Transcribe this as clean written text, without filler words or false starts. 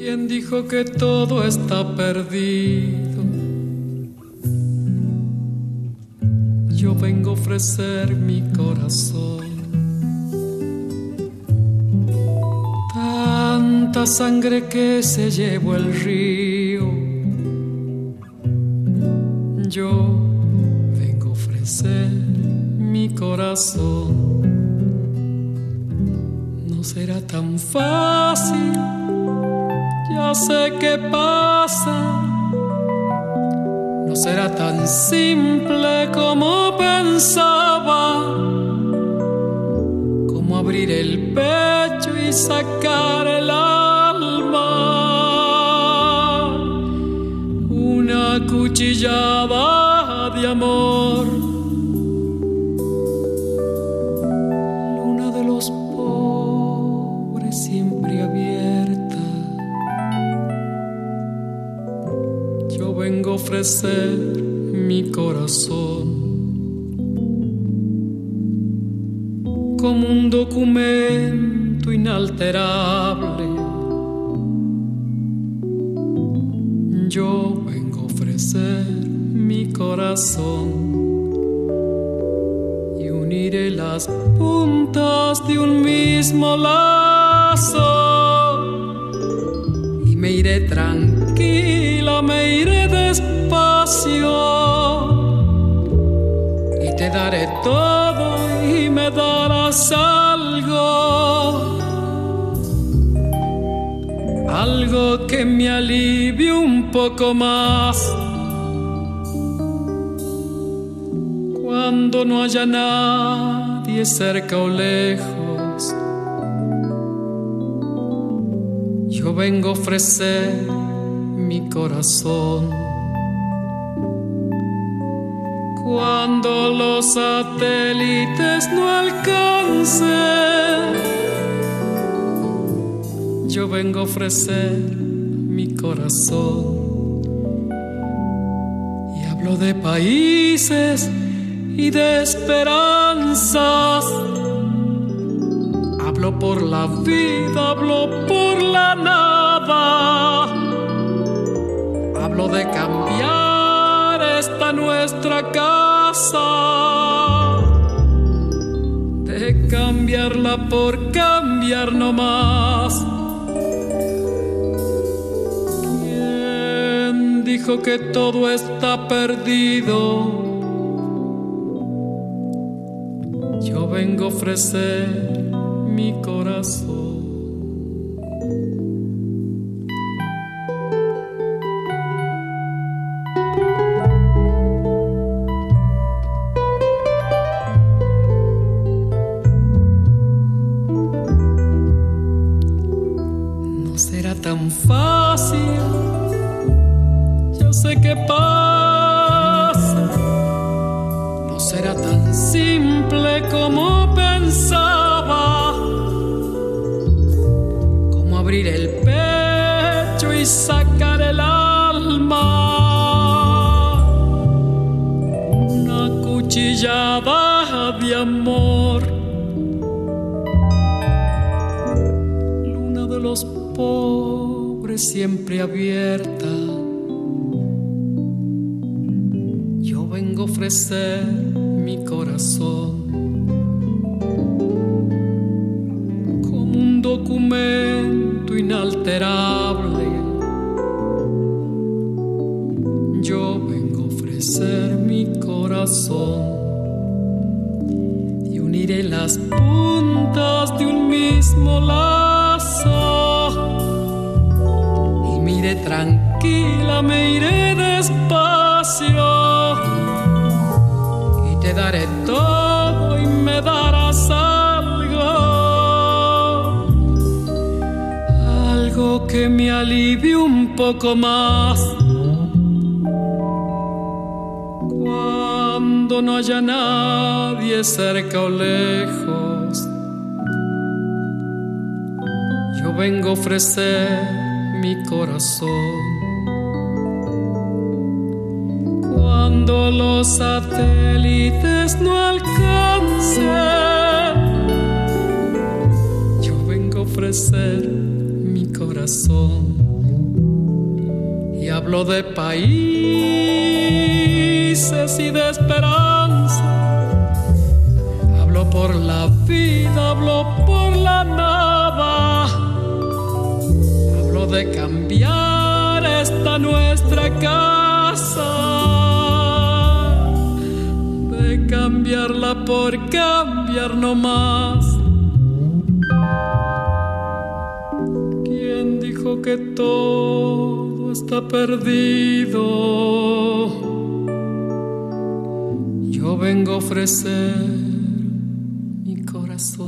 ¿Quién dijo que todo está perdido? Yo vengo a ofrecer mi corazón. Tanta sangre que se llevó el río. Yo vengo a ofrecer mi corazón. No será tan fácil, ya sé qué pasa. No será tan simple como pensaba, como abrir el pecho y sacar el alma. Una cuchillada de amor. Luna de los pobres siempre abierta. Yo vengo a ofrecer mi corazón como un documento inalterable. Yo vengo a ofrecer mi corazón y uniré las puntas de un mismo lazo y me iré tranquila, me iré despacio y te daré todo y me darás algo que me alivie un poco más. Cuando no haya nadie cerca o lejos, yo vengo a ofrecer mi corazón. Cuando los satélites no alcancen, yo vengo a ofrecer mi corazón. Y hablo de países y de esperanzas. Hablo por la vida, hablo por la nada. Hablo de cambiar esta nuestra casa, de cambiarla por cambiar no más. ¿Quién dijo que todo está perdido? Yo vengo a ofrecer mi corazón. No será tan fácil, yo sé qué pasa. No será tan simple como pensaba, como abrir el pecho y sacar el alma. Una cuchillada de amor. Luna de los pobres siempre abierta. Yo vengo a ofrecer mi corazón como un documento inalterable. Yo vengo a ofrecer mi corazón y uniré las puntas de un mismo lazo y me iré tranquila, me iré despacio. Te daré todo y me darás algo que me alivie un poco más. Cuando no haya nadie cerca o lejos, yo vengo a ofrecer mi corazón. Cuando los satélites no alcancen, yo vengo a ofrecer mi corazón. hablo de países y de esperanza. Hablo por la vida, hablo por la nada. Hablo de cambiar esta nuestra casa, de cambiarla por cambiar no más. ¿Quién dijo que todo está perdido? Yo vengo a ofrecer mi corazón.